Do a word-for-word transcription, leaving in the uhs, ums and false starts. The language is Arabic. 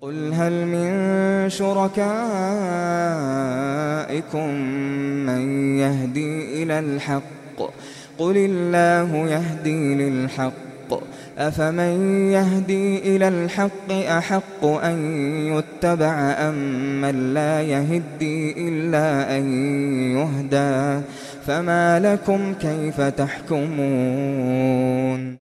قُلْ هَلْ مِن شُرَكَائِكُم مَّن يَهْدِي إِلَى الْحَقِّ ۚ قُلِ اللَّهُ يَهْدِي لِلْحَقِّ ۗ أَفَمَن يَهْدِي إِلَى الْحَقِّ أَحَقُّ أَن يُتَّبَعَ أَمَّن لَّا يَهِدِّي إِلَّا أَن يُهْدَىٰ ۖ فَمَا لَكُمْ كَيْفَ تَحْكُمُونَ